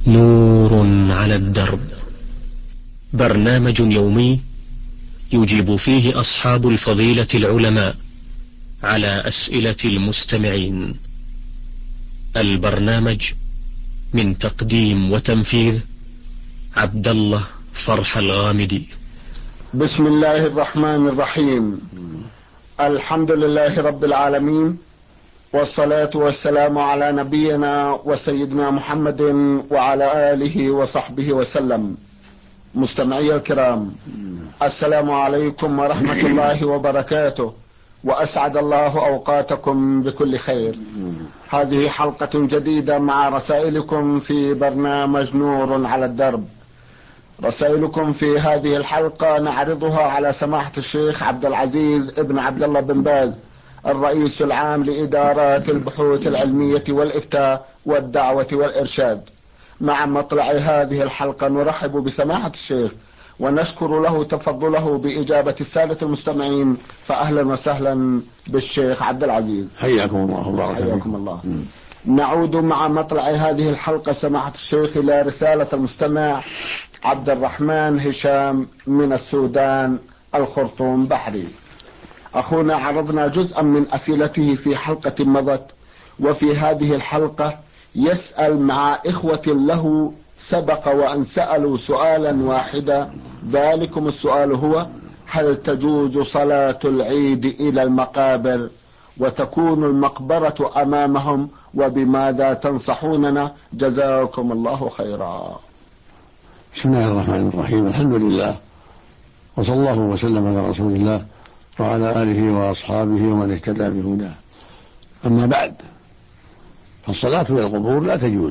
نور على الدرب، برنامج يومي يجيب فيه أصحاب الفضيلة العلماء على أسئلة المستمعين. البرنامج من تقديم وتنفيذ عبد الله فرح الغامدي. بسم الله الرحمن الرحيم. الحمد لله رب العالمين، والصلاة والسلام على نبينا وسيدنا محمد وعلى آله وصحبه وسلم. مستمعي الكرام، السلام عليكم ورحمة الله وبركاته، وأسعد الله أوقاتكم بكل خير. هذه حلقة جديدة مع رسائلكم في برنامج نور على الدرب. رسائلكم في هذه الحلقة نعرضها على سماحة الشيخ عبد العزيز ابن عبد الله بن باز، الرئيس العام لإدارات البحوث العلمية والإفتاء والدعوة والإرشاد. مع مطلع هذه الحلقة نرحب بسماحة الشيخ ونشكر له تفضله بإجابة السادة المستمعين، فأهلا وسهلا بالشيخ عبد العزيز. حياكم الله وبارك فيكم. حياكم الله. نعود مع مطلع هذه الحلقة سماحة الشيخ إلى رسالة المستمع عبد الرحمن هشام من السودان، الخرطوم بحري. أخونا عرضنا جزءا من أسئلته في حلقة مضت، وفي هذه الحلقة يسأل مع إخوة له سبق وأن سألوا سؤالا واحدا. ذلكم السؤال هو: هل تجوز صلاة العيد إلى المقابر وتكون المقبرة أمامهم، وبماذا تنصحوننا؟ جزاكم الله خيرا. بسم الله الرحمن الرحيم. الحمد لله، وصلى الله وسلم على رسول الله وعلى آله وأصحابه ومن اهتدى بهداه. أما بعد، فالصلاة إلى القبور لا تجوز،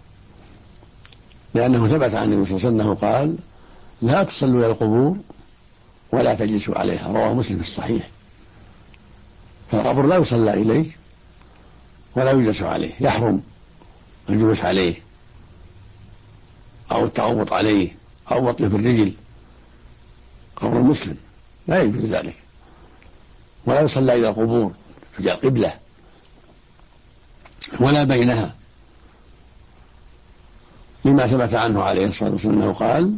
لأنه ثبت عن النبي صلى الله عليه وسلم قال: لا تصلوا إلى القبور ولا تجلسوا عليها. رواه مسلم في الصحيح. فالقبر لا يصلى إليه ولا يجلس عليه، يحرم الجلوس عليه أو التغوط عليه أو وطئ بالرجل. قبر المسلم لا يجوز ذلك، ولا يصلى إلى القبور في القبلة ولا بينها، لما ثبت عنه عليه الصلاة والسلام أنه قال: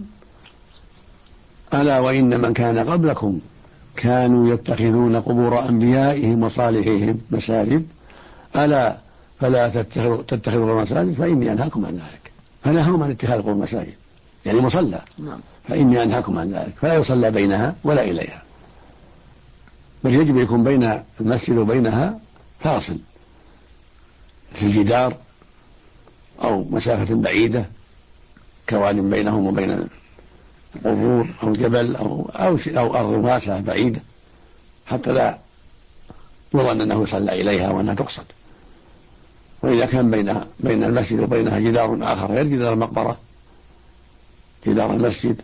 ألا وإن من كان قبلكم كانوا يتخذون قبور أنبيائهم وصالحيهم مساجد، ألا فلا تتخذوا مساجد فإني أنهاكم عن ذلك. فنهاهم عن اتخاذ قبور مساجد، يعني مصلى. فإني أنهاكم عن ذلك، فلا يصلى بينها ولا إليها، بل يجب يكون بين المسجد وبينها فاصل في الجدار أو مسافة بعيدة كواد بينهم وبين القبور أو جبل أو أرض واسعة بعيدة، حتى لا يظن أنه يصلى إليها وأنها تقصد. وإذا كان بين المسجد وبينها جدار آخر غير جدار المقبرة، جدار المسجد،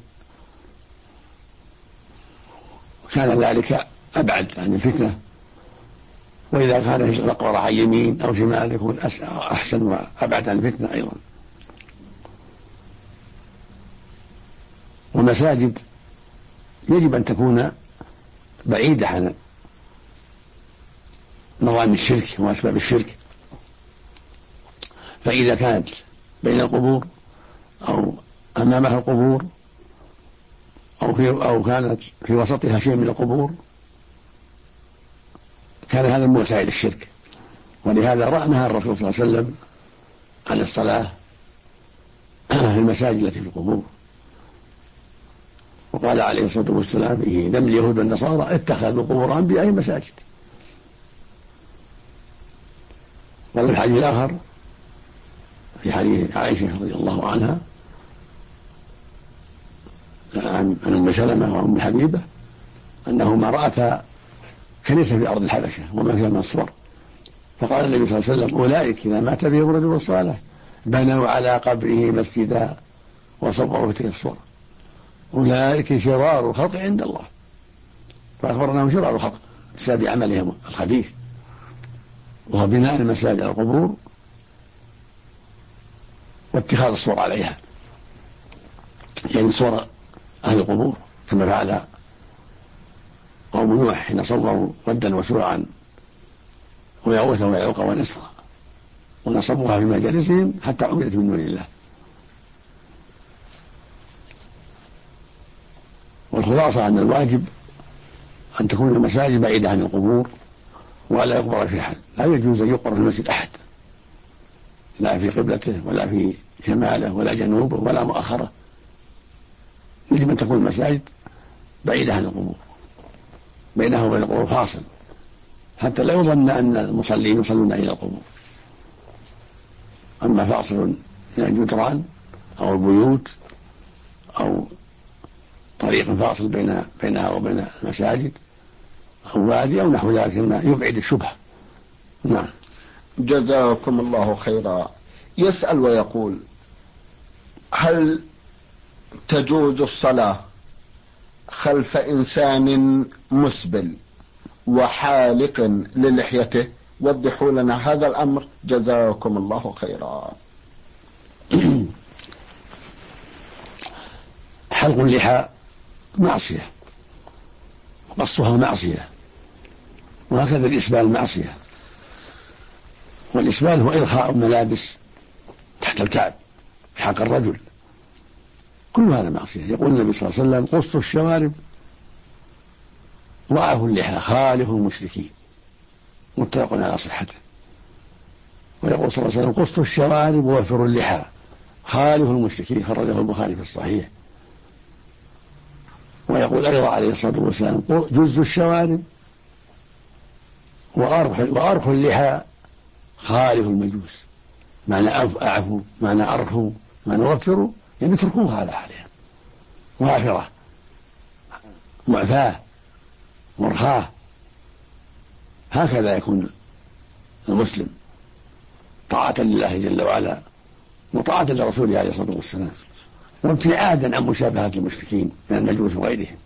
كان ذلك أبعد عن الفتنة. وإذا كان المقبرة عن يمين أو شمال يكون أحسن وأبعد عن الفتنة أيضا. والمساجد يجب أن تكون بعيدة عن نظام الشرك وأسباب الشرك. فإذا كانت بين القبور أو أمامها القبور أو كانت في وسطها شيء من القبور، كان هذا من وسائل الشرك. ولهذا نهى الرسول صلى الله عليه وسلم عن الصلاة في المساجد التي في القبور، وقال عليه الصلاة والسلام في ذم اليهود والنصارى: اتخذوا قبور أنبيائهم مساجد. وفي الحديث الآخر في حديث عائشة رضي الله عنها عن أم سلمة وأم حبيبة أنهما رأتا كنيسة في أرض الحبشة وما فيها من الصور، فقال النبي صلى الله عليه وسلم: أولئك إذا مات بهم رجل صالح بنوا على قبره مسجدا وصوروا في تلك الصور، أولئك شرار الخلق عند الله. فأخبر أنهم شرار الخلق بسبب عملهم الخبيث، وهو بناء المساجد على القبور واتخاذ الصور عليها، يعني صور أهل القبور، كما فعل قوم نوح حين صوروا ودا وسوعا ويغوث ويعوق ونسرا ونصبوها في مجالسهم حتى عبدت من دون الله. والخلاصة أن الواجب أن تكون المساجد بعيدة عن القبور ولا يقبر في أحد. لا يجوز أن يقبر في المسجد أحد، لا في قبلته ولا في شماله ولا جنوبه ولا مؤخره. يجب أن تكون المساجد بعيدة عن القبور، بينها وبين القبور فاصل، حتى لا يظن أن المصلين يصلون إلى القبور. أما فاصل من الجدران أو البيوت أو طريق فاصل بينها وبين المساجد أو وادي أو نحو ذلك مما يبعد الشبهة. نعم. جزاكم الله خيرا. يسأل ويقول: هل تجوز الصلاة خلف إنسان مسبل وحالق للحيته؟ وضحوا لنا هذا الأمر جزاكم الله خيرا. حلق اللحى معصية وقصها معصية، وهكذا الإسبال معصية. والإسبال هو إرخاء الملابس تحت الكعب في حق الرجل، كل هذا معصية. يقول النبي صلى الله عليه وسلم: قصوا الشوارب وأعفوا اللحى خالفوا المشركين، متفق على صحته. ويقول صلى الله عليه وسلم: قصوا الشوارب ووفروا اللحى خالفوا المشركين، خرجه البخاري في الصحيح. ويقول أيضا عليه الصلاة والسلام: جزوا الشوارب وأرخوا اللحى خالفوا المجوس. معنى أعفوا، معنى أرخوا، معنى وفروا، يعني اتركوها على حالها، وافرة معفاة مرخاة. هكذا يكون المسلم طاعة لله جل وعلا وطاعة لرسوله عليه الصلاة والسلام، وابتعادا عن مشابهة المشركين من المجوس وغيرهم.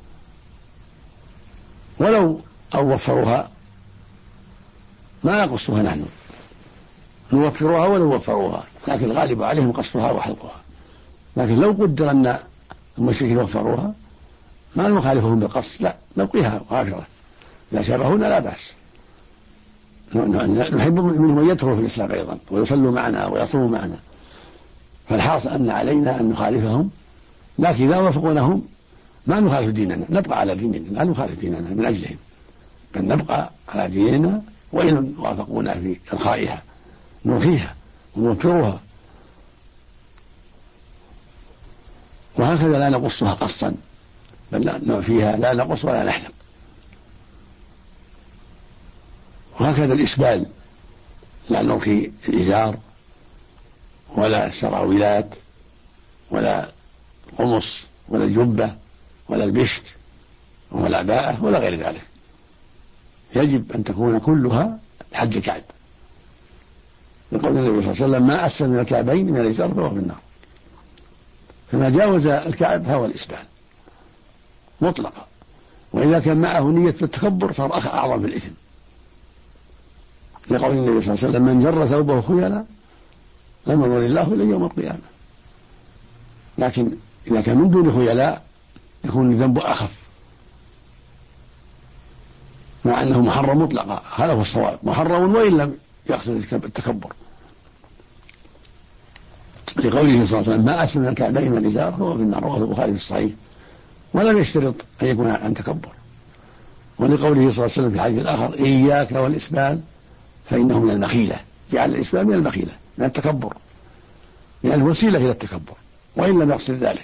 ولو أو وفروها ما نقصها نحن، نوفرها ولو وفروها، لكن الغالب عليهم قصرها وحلقها. لكن لو قدر أن المشركين وفروها ما نخالفهم بالقص، لا، نبقيها وافرة. إذا شابهونا لا بأس، نحب منهم أن يدخلوا في الإسلام أيضا ويصلوا معنا ويصوموا معنا. فالحاصل أن علينا أن نخالفهم، لكن إذا وافقونهم ما نخالف ديننا، نبقى على ديننا، لا نخالف ديننا من أجلهم، بل نبقى على ديننا وإن وافقونا في إرخائها نرخيها ونوفرها. وهكذا لا نقصها قصا، بل نعفيها، لا نقص ولا نحلق. وهكذا الإسبال، لا نرخي الإزار ولا السراويلات ولا القمص ولا الجبة ولا البشت ولا العباءة ولا غير ذلك. يجب أن تكون كلها حد الكعب، يقول النبي صلى الله عليه وسلم: ما أسفل من الكعبين من الإزار فهو في النار. فما جاوز الكعب فهو الإسبال مطلقا، وإذا كان معه نية التكبر صار أعظم في الإثم، لقول النبي صلى الله عليه وسلم: من جر ثوبه خيلا لم ينظر الله إليه يوم القيامة. لكن إذا كان من دون خيلاء يكون الذنب أخف، مع أنه محرم مطلقا. هذا هو الصواب، محرم وإن لم يقصد التكبر، لقوله صلى الله عليه وسلم: ما أسفل من الكعبين من الإزار فهو في النار، رواه البخاري في الصحيح، ولم يشترط أن يكون عن تكبر. ولقوله صلى الله عليه وسلم في حديث الآخر: إياك والإسبال فإنه من المخيلة. جعل الإسبال من المخيلة، من التكبر، لأنه وسيلة إلى التكبر وإن لم يقصد ذلك.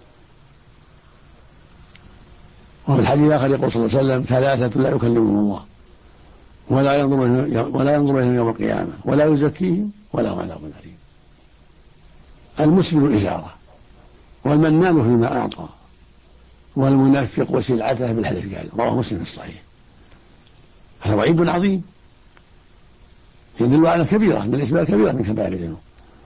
وفي الحديث الآخر يقول صلى الله عليه وسلم: ثلاثة لا يكلمهم الله ولا ينظر إليهم يوم القيامة ولا يزكيهم ولا هم عذاب أليم: المسبل إزاره، والمنان فيما أعطى، والمنفق وسلعته بالحديث قال. رواه مسلم في الصحيح. هذا وعيد عظيم يدل على كبيرة من الإسبال، كبيرة من كبائر الذنوب.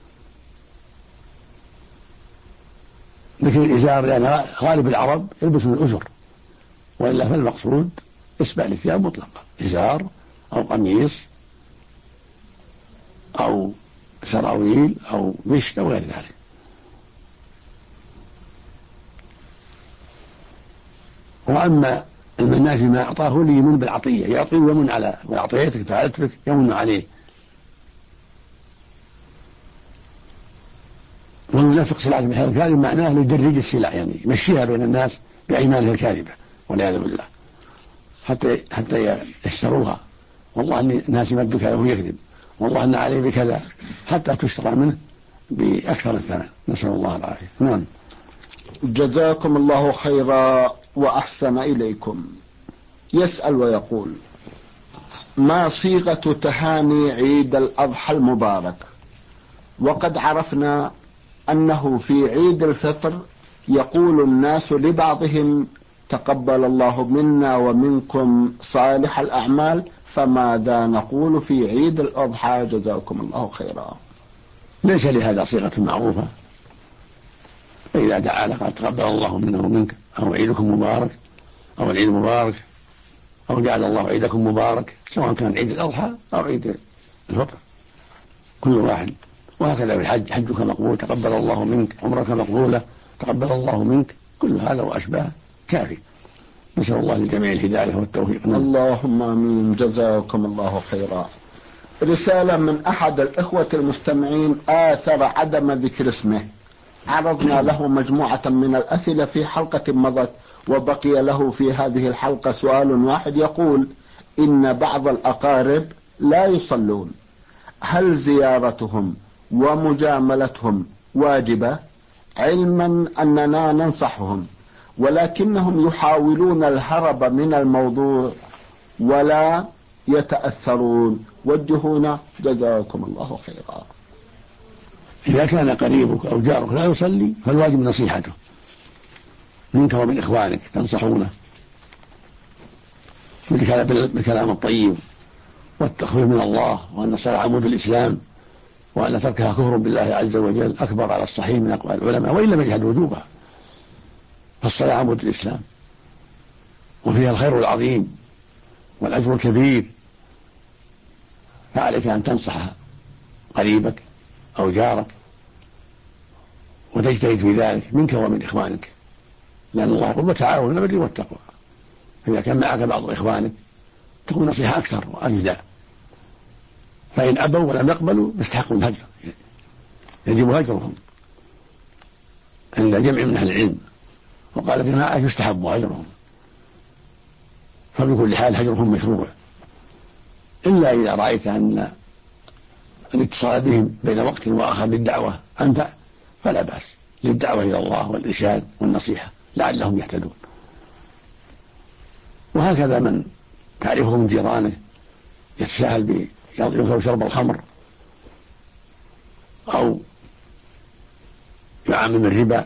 لكن الإزار يعني غالب العرب يلبسون الأزر، وإلا فالمقصود إسبال الثياب مطلقة، إزار أو قميص أو سراويل أو بشت أو غير ذلك. وأما المناس ما أعطاه لي يمن بالعطية، يعطي ويمن على وأعطيتك فعلت بك يمن عليه. والمنافق سلعة بهذا الكلام معناه ليدرج السلع، يعني يمشيها بين الناس بأيمانه الكاذبة والعياذ بالله حتى يشتروها، والله أني ناسي مد كذا ويكذب، والله أن عليه بكذا، حتى تشترى منه بأكثر الثمن، نسأل الله العافية. نعم. جزاكم الله خيرا وأحسن إليكم. يسأل ويقول: ما صيغة تهاني عيد الأضحى المبارك؟ وقد عرفنا أنه في عيد الفطر يقول الناس لبعضهم: تقبل الله منا ومنكم صالح الأعمال، فماذا نقول في عيد الأضحى؟ جزاكم الله خيرا. ليس لهذا صيغة معروفة، فإذا دعا لقد تقبل الله منا ومنك، أو عيدكم مبارك، أو العيد مبارك، أو جعل الله عيدكم مبارك، سواء كان عيد الأضحى أو عيد الفطر كل واحد. وهكذا بالحج: حجك مقبول، تقبل الله منك، عمرك مقبولة، تقبل الله منك، كل هذا وأشباه كافي. نسأل الله للجميع الهداية والتوفيق. اللهم آمين. جزاكم الله خيرا. رسالة من أحد الإخوة المستمعين آثر عدم ذكر اسمه. عرضنا له مجموعة من الأسئلة في حلقة مضت، وبقي له في هذه الحلقة سؤال واحد يقول: إن بعض الأقارب لا يصلون، هل زيارتهم ومجاملتهم واجبة؟ علما أننا ننصحهم، ولكنهم يحاولون الهرب من الموضوع ولا يتأثرون. وجهونا جزاكم الله خيرا. إذا كان قريبك أو جارك لا يصلي فالواجب نصيحته منك ومن إخوانك، تنصحونه بالكلام الطيب والتخويف من الله، وأن الصلاة عمود الإسلام، وأن تركها كفر بالله عز وجل أكبر على الصحيح من أقوال العلماء، وإن لم يجحد وجوبها. فالصلاة عمود الإسلام وفيها الخير العظيم والأجر الكبير، فعليك أن تنصح قريبك أو جارك وتجتهد في ذلك منك ومن إخوانك، لأن الله يقول: وتعاونوا على البر والتقوى. فإذا كان معك بعض إخوانك تكون نصيحة أكثر وأجدى، فإن أبوا ولم يقبلوا يستحقون الهجر، يجب هجرهم عند جمع من أهل العلم، وقال جماعة يستحب هجرهم، فبكل حال هجرهم مشروع، إلا إذا رأيت أن الاتصال بهم بين وقت وآخر للدعوة أنفع فلا بأس، للدعوة إلى الله والإرشاد والنصيحة لعلهم يهتدون. وهكذا من تعرفه من جيرانه يتساهل يطلب شرب الخمر أو يعامل الربا،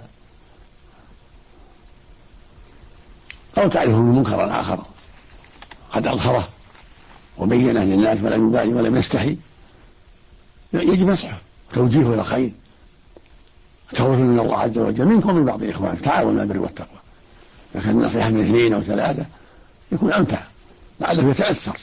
أو تعرفه من منكر آخر قد أظهره وبينه للناس ولم يبالي ولم يستحي، يجب نصحه توجيهه إلى الخير، توفيق من الله عز وجل منكم ومن بعض إخوانك، تعاونوا على البر والتقوى. إذا كان النصيحة من 2 أو 3 يكون أنفع، لعله يتأثر،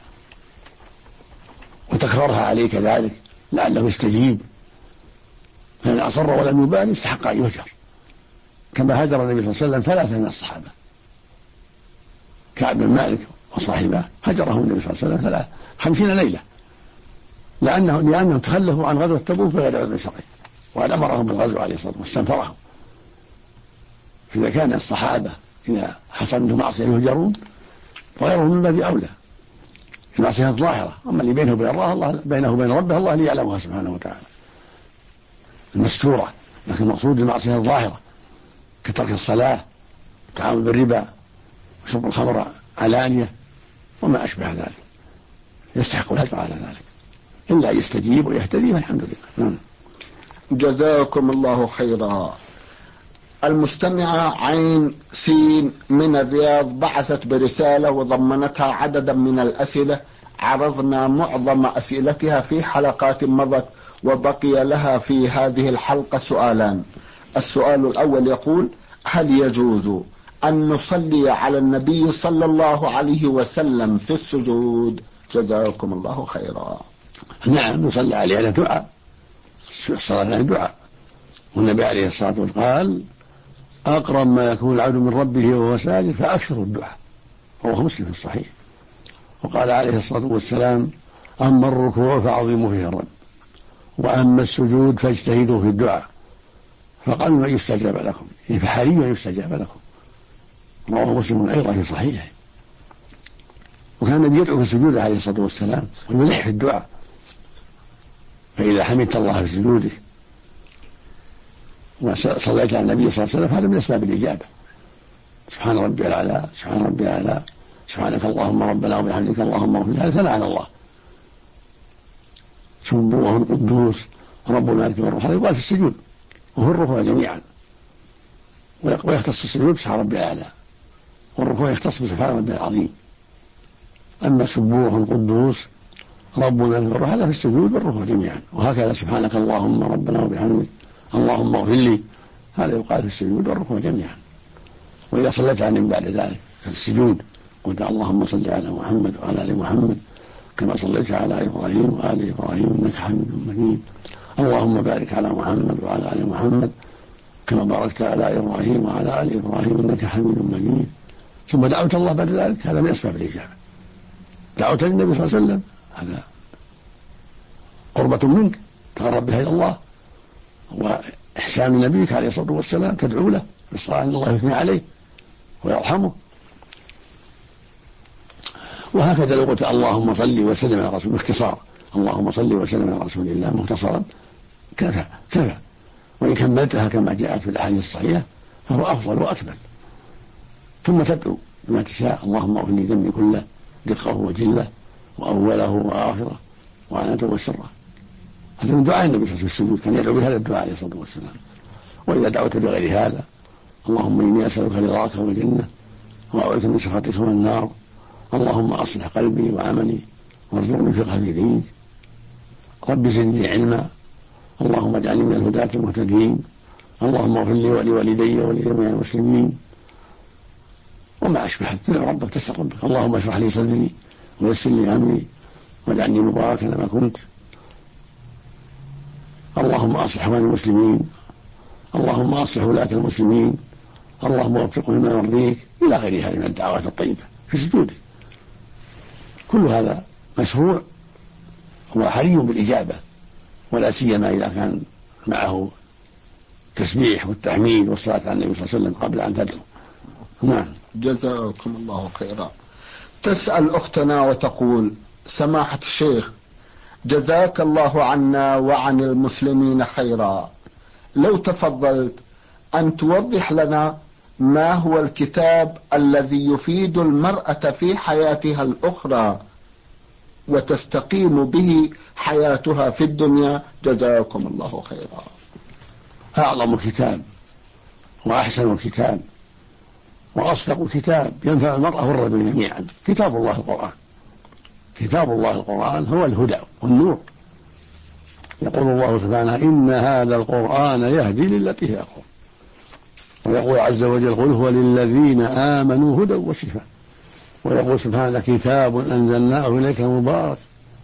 وتكرارها عليه كذلك لعله يستجيب، فإن أصر ولم يبالي استحق أن يهجر، كما هجر النبي صلى الله عليه وسلم 3 من الصحابة: كعب بن مالك وصاحبه، هجرهم النبي صلى الله عليه وسلم 50 ليلة، لأنهم تخلفوا عن غزوة تبوك بغير عذر شرعي، وقد أمرهم بالغزو عليه الصلاة والسلام واستنفرهم. فإذا كان الصحابة إذا حصل منهم معصية يهجرون، وغيرهم من باب أولى، المعصية الظاهرة، أما اللي بينه وبين الله بينه وبين ربه الله اللي يعلمها سبحانه وتعالى المستورة، لكن المقصود المعصية الظاهرة كترك الصلاة، التعامل بالربا، وشرب الخمر علانية، وما أشبه ذلك، يستحق الهجر على ذلك، إلا يستجيب ويهتدي فالحمد لله. جزاكم الله خيرا. المستمعة عين سين من الرياض بعثت برسالة وضمنتها عددا من الأسئلة، عرضنا معظم أسئلتها في حلقات مضت، وبقي لها في هذه الحلقة سؤالان. السؤال الأول يقول: هل يجوز أن نصلي على النبي صلى الله عليه وسلم في السجود؟ جزاكم الله خيرا. نعم، نصلي عليه على دعاء، الصلاة على دعاء، والنبي عليه الصلاة والسلام قال: أقرب ما يكون العبد من ربه وهو ساجد فأكثر الدعاء، رواه مسلم في الصحيح. وقال عليه الصلاة والسلام: أما الركوع فعظموا فيه الرب، وأما السجود فاجتهدوا في الدعاء، فقالوا يستجاب لكم، فحري يستجاب لكم، رواه مسلم أيضا في صحيحه. وكان النبي يدعو في السجود عليه الصلاة والسلام ويلح في الدعاء، فإذا حمدت الله في سجودك وصليت على النبي صلى الله عليه وسلم هذا من أسباب الإجابة. سبحان ربي الأعلى، سبحان ربي الأعلى، سبحانك اللهم ربنا وبحمدك اللهم اغفر لنا، ثناء على الله. سبوح قدوس رب الملائكة والروح، هذا يقال في السجود وفي الركوع جميعا، ويختص السجود بسبحان ربي الأعلى، والركوع يختص بسبحان ربي العظيم. أما سبوح قدوس رب الملائكة والروح هذا في السجود والركوع جميعا. وهكذا سبحانك اللهم ربنا وبحمدك اللهم اغفر لي، هذا يقال في السجود والركوع جميعا. وإذا صليت عنه من بعد ذلك في السجود قلت اللهم صل على محمد وعلى آل محمد كما صليت على إبراهيم وآل إبراهيم إنك حميد مجيد، اللهم بارك على محمد وعلى آل محمد كما باركت على إبراهيم وعلى آل إبراهيم إنك حميد مجيد. ثم دعوت الله بعد ذلك، هذا من أسباب الإجابة. دعوت للنبي صلى الله عليه وسلم، هذا قربة منك تقرب بها إلى الله، وإحسان نبيك عليه الصلاة والسلام تدعو له بالصلاة أن الله يثني عليه ويرحمه. وهكذا لو قلت اللهم صل وسلم على رسول باختصار، اللهم صل وسلم على رسول الله مختصرا كفى. وإن كملتها كما جاءت في الأحاديث الصحيحة فهو أفضل وأكمل. ثم تدعو بما تشاء، اللهم اغفر لي ذنبي كله دقه وجله وأوله وآخره وعنته وسره. هذا من دعاء النبي صلى الله عليه وسلم في السجود، كان يدعو بهذا الدعاء عليه الصلاة والسلام. وإذا دعوت بغير هذا اللهم إني أسألك رضاك والجنة وأعوذ بك من سخطك والنار، اللهم أصلح قلبي وعملي وارزقني فقه في دينك، رب زدني علما، اللهم اجعلني من الهداة المهتدين، اللهم اغفر لي ولوالدي ولجميع المسلمين، وما أشبه. تدعو ربك تسأل ربك اللهم اشرح لي صدري ويسر لي أمري واجعلني مباركا لما كنت، اللهم أصلح أحوال المسلمين، اللهم أصلح ولاة المسلمين، اللهم وفقهم لما يرضيك، إلى غير هذه من الدعوات الطيبة في سجودك. كل هذا مشروع وحري بالإجابة، ولا سيما إذا كان معه التسبيح والتحميد والصلاة على النبي صلى الله عليه وسلم قبل أن تدعو. نعم. جزاكم الله خيرا. تسأل أختنا وتقول: سماحة الشيخ، جزاك الله عنا وعن المسلمين خيرا، لو تفضلت أن توضح لنا ما هو الكتاب الذي يفيد المرأة في حياتها الأخرى وتستقيم به حياتها في الدنيا، جزاكم الله خيرا. أعظم كتاب وأحسن كتاب وأصدق كتاب ينفع المرأة والرجل جميعا كتاب الله القرآن. كتاب الله القرآن هو الهدى والنور. يقول الله سبحانه: إن هذا القرآن يهدي للتي هي أقوم. ويقول عز وجل: قل هو للذين آمنوا هدى وشفاء. ويقول سبحانه: كتاب أنزلناه إليك مبارك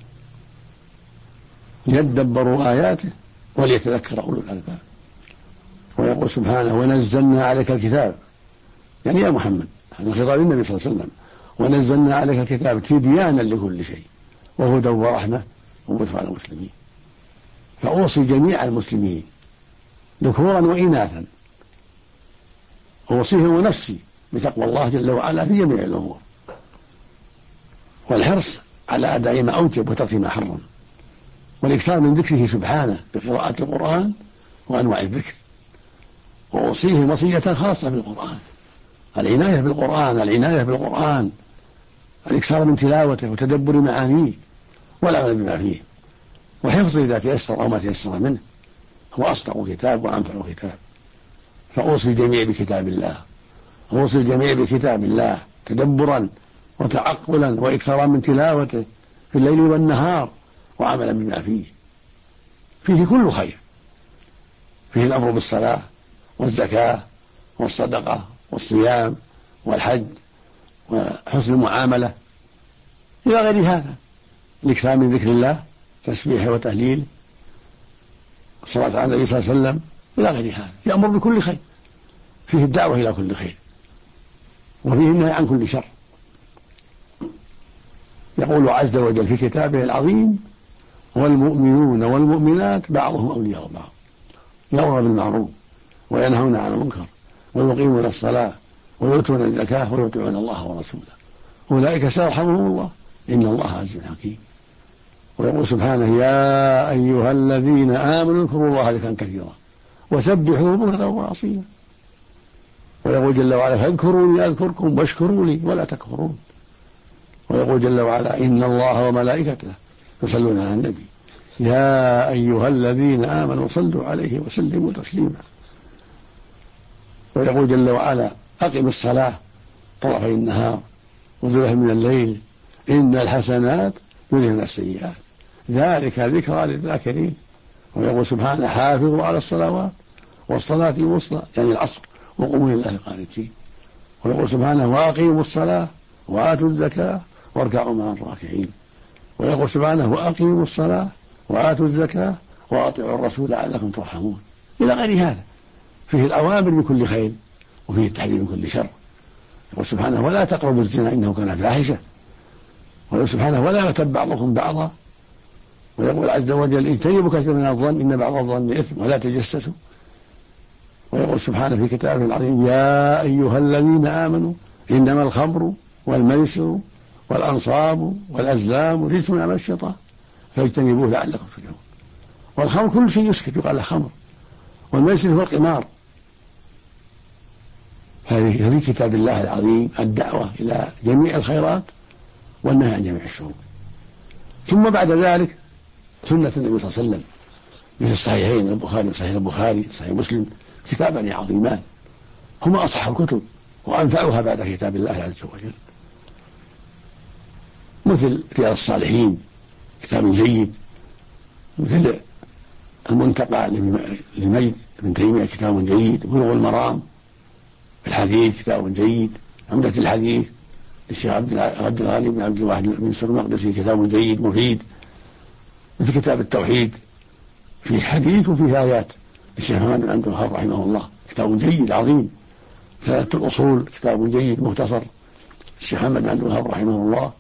ليدبروا آياته وليتذكر أولو الألباب. ويقول سبحانه: ونزلنا عليك الكتاب، يعني يا محمد، هذا خطاب النبي صلى الله عليه وسلم، ونزلنا عليك الكتاب تبيانا لكل شيء وهدى ورحمة وبشرى للمسلمين. فأوصي جميع المسلمين ذكورا وإناثا، أوصيهم ونفسي بتقوى الله جل وعلا في جميع الأمور، والحرص على أداء ما أوجب وترك ما حرم، والإكثار من ذكره سبحانه بقراءة القرآن وأنواع الذكر. وأوصيهم وصية خاصة بالقرآن، العناية بالقرآن، العناية بالقرآن، الإكثار من تلاوته وتدبر معانيه والعمل بما فيه، وحفظه إذا تيسر أو ما تيسر منه. هو أصدق كتاب وأنفع كتاب. فأوصي الجميع بكتاب الله، أوصي الجميع بكتاب الله تدبرا وتعقلا وإكثارا من تلاوته في الليل والنهار وعملا بما فيه. فيه كل خير، فيه الأمر بالصلاة والزكاة والصدقة والصيام والحج وحسن المعاملة إلى غير هذا، الإكثار من ذكر الله، تسبيحه وتهليله، الصلاة على النبي صلى الله عليه وسلم إلى غير هذا. يأمر بكل خير، فيه الدعوة إلى كل خير، وفيه النهي عن كل شر. يقول عز وجل في كتابه العظيم: والمؤمنون والمؤمنات بعضهم أولياء بعض، يأمرون بالمعروف وينهون عن المنكر ويقيمون الصلاة ويؤتون الزكاة ويطيعون الله ورسوله أولئك سيرحمهم الله إن الله عزيز حكيم. ويقول سبحانه يا أيها الذين آمنوا اذكروا الله ذكرا كثيرا وسبحوه بكرة وأصيلا. ويقول جل وعلا فاذكروني أذكركم واشكروا لي ولا تكفرون. ويقول جل وعلا إن الله وملائكته يصلون على النبي يا أيها الذين آمنوا صلوا عليه وسلموا تسليما. ويقول جل وعلا أقم الصلاة طرفي النهار وزلفا من الليل إن الحسنات يذهبن السيئات ذلك ذكرى للذاكرين. ويقول سبحانه حافظوا على الصلوات والصلاة الوسطى يعني العصر وقوموا لله قانتين. ويقول سبحانه وأقيموا الصلاة وآتوا الزكاة واركعوا مع الراكعين. ويقول سبحانه وأقيموا الصلاة وآتوا الزكاة وأطيعوا الرسول لعلكم ترحمون إلى غير هذا فيه الأوامر بكل خير وفيه التحذير من كل شر. يقول سبحانه ولا تقربوا الزنا إنه كان فاحشة. ويقول سبحانه ولا يغتب بعضكم بعضا. ويقول عز وجل اجتنبوا كثيرا من الظن إن بعض الظن إثم ولا تجسسوا. ويقول سبحانه في كتابه العظيم يا أيها الذين آمنوا إنما الخمر والميسر والأنصاب والأزلام رجس من عمل الشيطان فاجتنبوه لعلكم تفلحون. والخمر كل شيء يسكت يقال له خمر والميسر هو القمار. هذه في كتاب الله العظيم الدعوة إلى جميع الخيرات والنهي عن جميع الشرور. ثم بعد ذلك سنة النبي صلى الله عليه وسلم مثل الصحيحين البخاري وصحيح البخاري صحيح مسلم كتابان عظيمان هما أصح الكتب وأنفعها بعد كتاب الله عز وجل. مثل رياض الصالحين كتاب جيد مثل المنتقى لمجد بن تيمية كتاب جيد بلوغ المرام الحديث كتاب جيد عمدة الحديث الشيخ عبد الغني بن عبد الواحد بن سور المقدسي كتاب جيد مفيد. مثل كتاب التوحيد في حديث وفيه آيات الشيخ محمد بن عبد الوهاب رحمه الله كتاب جيد عظيم. ثلاثة الأصول كتاب جيد مختصر الشيخ محمد بن عبد الوهاب رحمه الله.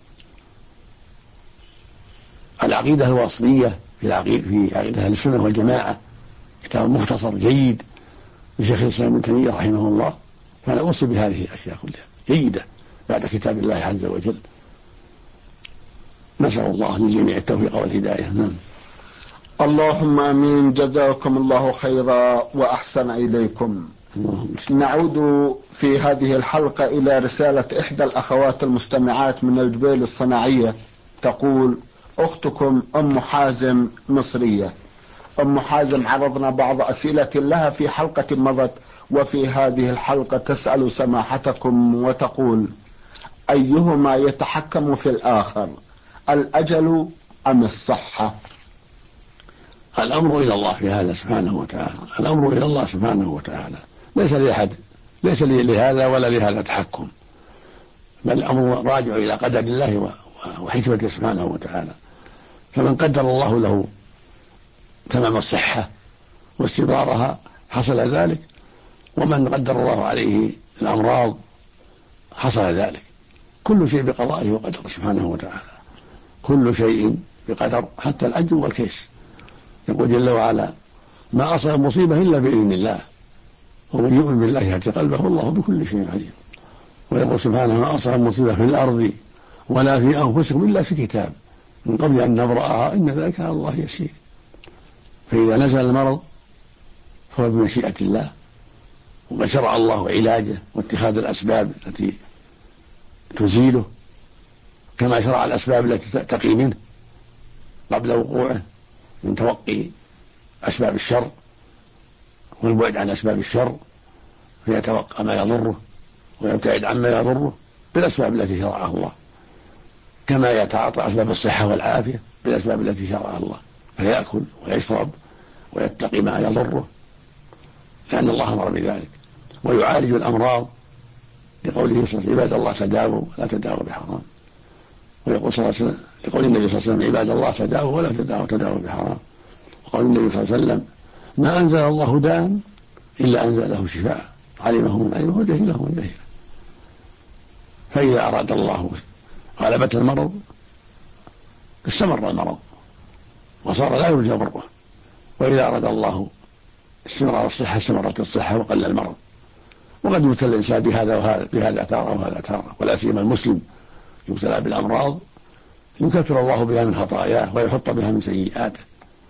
العقيدة الواصلية في عقيدة أهل السنة والجماعة كتاب مختصر جيد لشيخ الإسلام ابن تيمية رحمه الله. فأنا أوصي بهذه الأشياء كلها جيدة بعد كتاب الله عز وجل. نسأل الله للجميع التوفيق والهداية. اللهم آمين. جزاكم الله خيرا وأحسن إليكم. نعود في هذه الحلقة إلى رسالة إحدى الأخوات المستمعات من الجبيل الصناعية تقول أختكم أم حازم مصرية. أم حازم عرضنا بعض أسئلة لها في حلقة مضت وفي هذه الحلقة تسأل سماحتكم وتقول أيهما يتحكم في الآخر الأجل أم الصحة؟ الأمر إلى الله في هذا سبحانه وتعالى. الأمر إلى الله سبحانه وتعالى ليس لأحد ليس لهذا ولا لهذا تحكم بل الأمر راجع إلى قدر الله وحكمته سبحانه وتعالى. فمن قدر الله له تمام الصحة واستمرارها حصل ذلك ومن قدر الله عليه الأمراض حصل ذلك. كل شيء بقضائه وقدره سبحانه وتعالى كل شيء بقدر حتى الأجل والكيس. يقول جل وعلا ما أصاب مصيبة إلا بإذن الله ومن يؤمن بالله يهدي قلبه والله بكل شيء عليم. ويقول سبحانه ما أصاب مصيبة في الأرض ولا في أنفسكم إلا في كتاب من قبل أن نبرأها إن ذلك على الله يسير. فإذا نزل المرض فهو بمشيئة الله وقد شرع الله علاجه واتخاذ الأسباب التي تزيله كما شرع الأسباب التي تقي منه قبل وقوعه من توقي أسباب الشر والبعد عن أسباب الشر فيتوقع ما يضره ويبتعد عما يضره بالأسباب التي شرعها الله كما يتعاطى أسباب الصحة والعافية بالأسباب التي شرعها الله فيأكل ويشرب ويتقي ما يضره لأن الله أمر بذلك ويعالج الأمراض لقوله صلى الله عليه وسلم عباد الله تداووا لا تداووا بحرام. ويقول صلى الله عليه وسلم لقول النبي صلى الله عليه وسلم عباد الله تداووا ولا تداووا بحرام. وقال النبي صلى الله عليه وسلم ما أنزل الله داء إلا أنزل له شفاء علمه من علمه وجهله من جهله. فإذا أراد الله غلبة المرض استمر المرض وصار لا يرجى بره وإذا أراد الله استمرار الصحة استمرت الصحة وقل المرض. وقد يبتلى الإنسان بهذا وهذا، بهذا تارة وهذا تارة، ولا سيما المسلم يبتلى بالأمراض يكفر الله بها من خطاياه ويحط بها من سيئاته،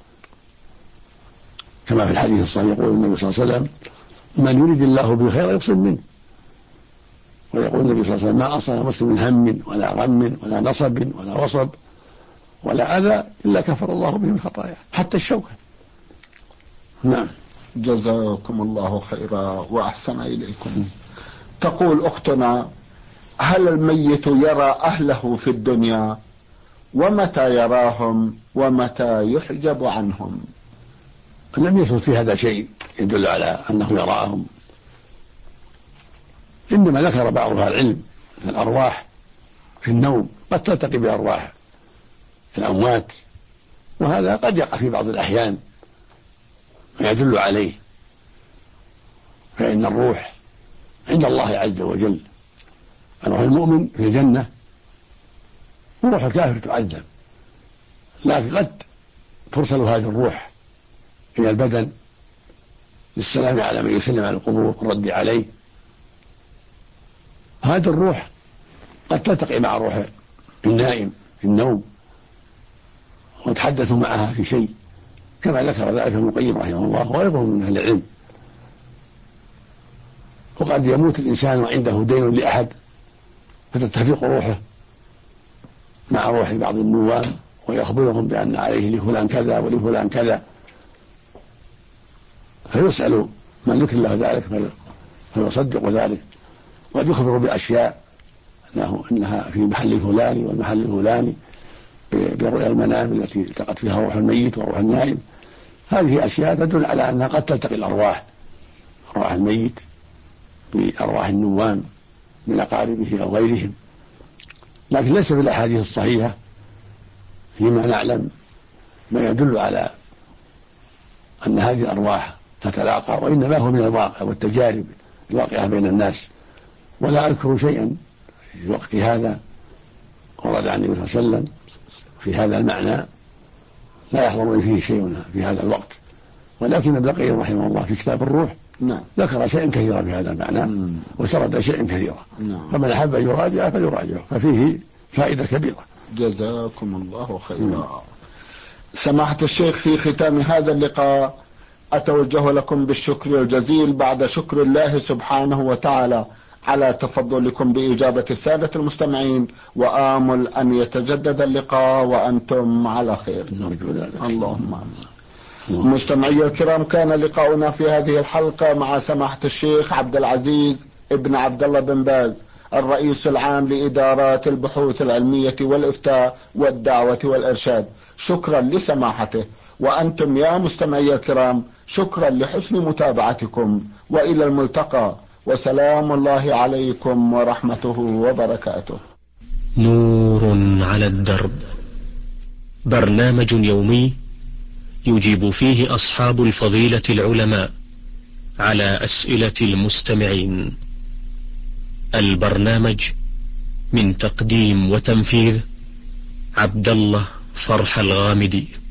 كما في الحديث الصحيح يقول النبي صلى الله عليه وسلم: من يريد الله به خيرا يصب منه. ويقول النبي صلى الله عليه وسلم: ما أصاب مسلم من هم ولا غم ولا نصب ولا وصب ولا أذى إلا كفر الله به من خطاياه، حتى الشوكة. نعم. جزاكم الله خيرا وأحسن إليكم. تقول أختنا: هل الميت يرى أهله في الدنيا؟ ومتى يراهم ومتى يحجب عنهم؟ لم يثبت في هذا شيء يدل على أنه يراهم، إنما ذكر بعض أهل العلم أن الأرواح في النوم قد تلتقي بأرواح الأموات، وهذا قد يقع في بعض الأحيان ما يدل عليه، فإن الروح عند الله عز وجل. الروح المؤمن في الجنة وروح الكافر تعذب، لكن قد ترسل هذه الروح إلى البدن للسلام على من يسلم على القبور والرد عليه. هذه الروح قد تلتقي مع روح النائم في النوم وتحدث معها في شيء، كما ذكر ذلك ابن القيم رحمه الله وغيره من أهل العلم. وقد يموت الإنسان وعنده دين لأحد فتتفق روحه مع روح بعض النوام ويخبرهم بأن عليه لفلان كذا ولفلان كذا، فيسأل من ذكر له ذلك فيصدق ذلك، وقد يخبر بأشياء إنها في محل فلان والمحل الفلاني برؤيا المنام التي التقت فيها روح الميت وروح النائم. هذه أشياء تدل على أنها قد تلتقي الأرواح، أرواح الميت بأرواح النوام من أقاربه أو غيرهم، لكن ليس في الأحاديث الصحيحة فيما نعلم ما يدل على أن هذه الأرواح تتلاقى، وإنما هو من الواقع والتجارب الواقعة بين الناس. ولا أذكر شيئا في الوقت هذا ورد عن النبي صلى الله عليه وسلم في هذا المعنى، لا يحضرني فيه شيء في هذا الوقت، ولكن ابن القيم رحمه الله في كتاب الروح ذكر شيئا كثيرا في هذا المعنى وسرد شيئا كثيرا، فمن أحب أن يراجع فليراجعه، ففيه فائدة كبيرة. جزاكم الله خيرا. سماحة الشيخ، في ختام هذا اللقاء أتوجه لكم بالشكر الجزيل بعد شكر الله سبحانه وتعالى على تفضلكم بإجابة السادة المستمعين، وآمل أن يتجدد اللقاء وأنتم على خير. اللهم آمين. مستمعي الكرام، كان لقاؤنا في هذه الحلقة مع سماحة الشيخ عبد العزيز ابن عبد الله بن باز، الرئيس العام لإدارات البحوث العلمية والإفتاء والدعوة والإرشاد. شكرا لسماحته، وأنتم يا مستمعي الكرام شكرا لحسن متابعتكم، وإلى الملتقى، وسلام الله عليكم ورحمته وبركاته. نور على الدرب، برنامج يومي يجيب فيه أصحاب الفضيلة العلماء على أسئلة المستمعين. البرنامج من تقديم وتنفيذ عبد الله فرح الغامدي.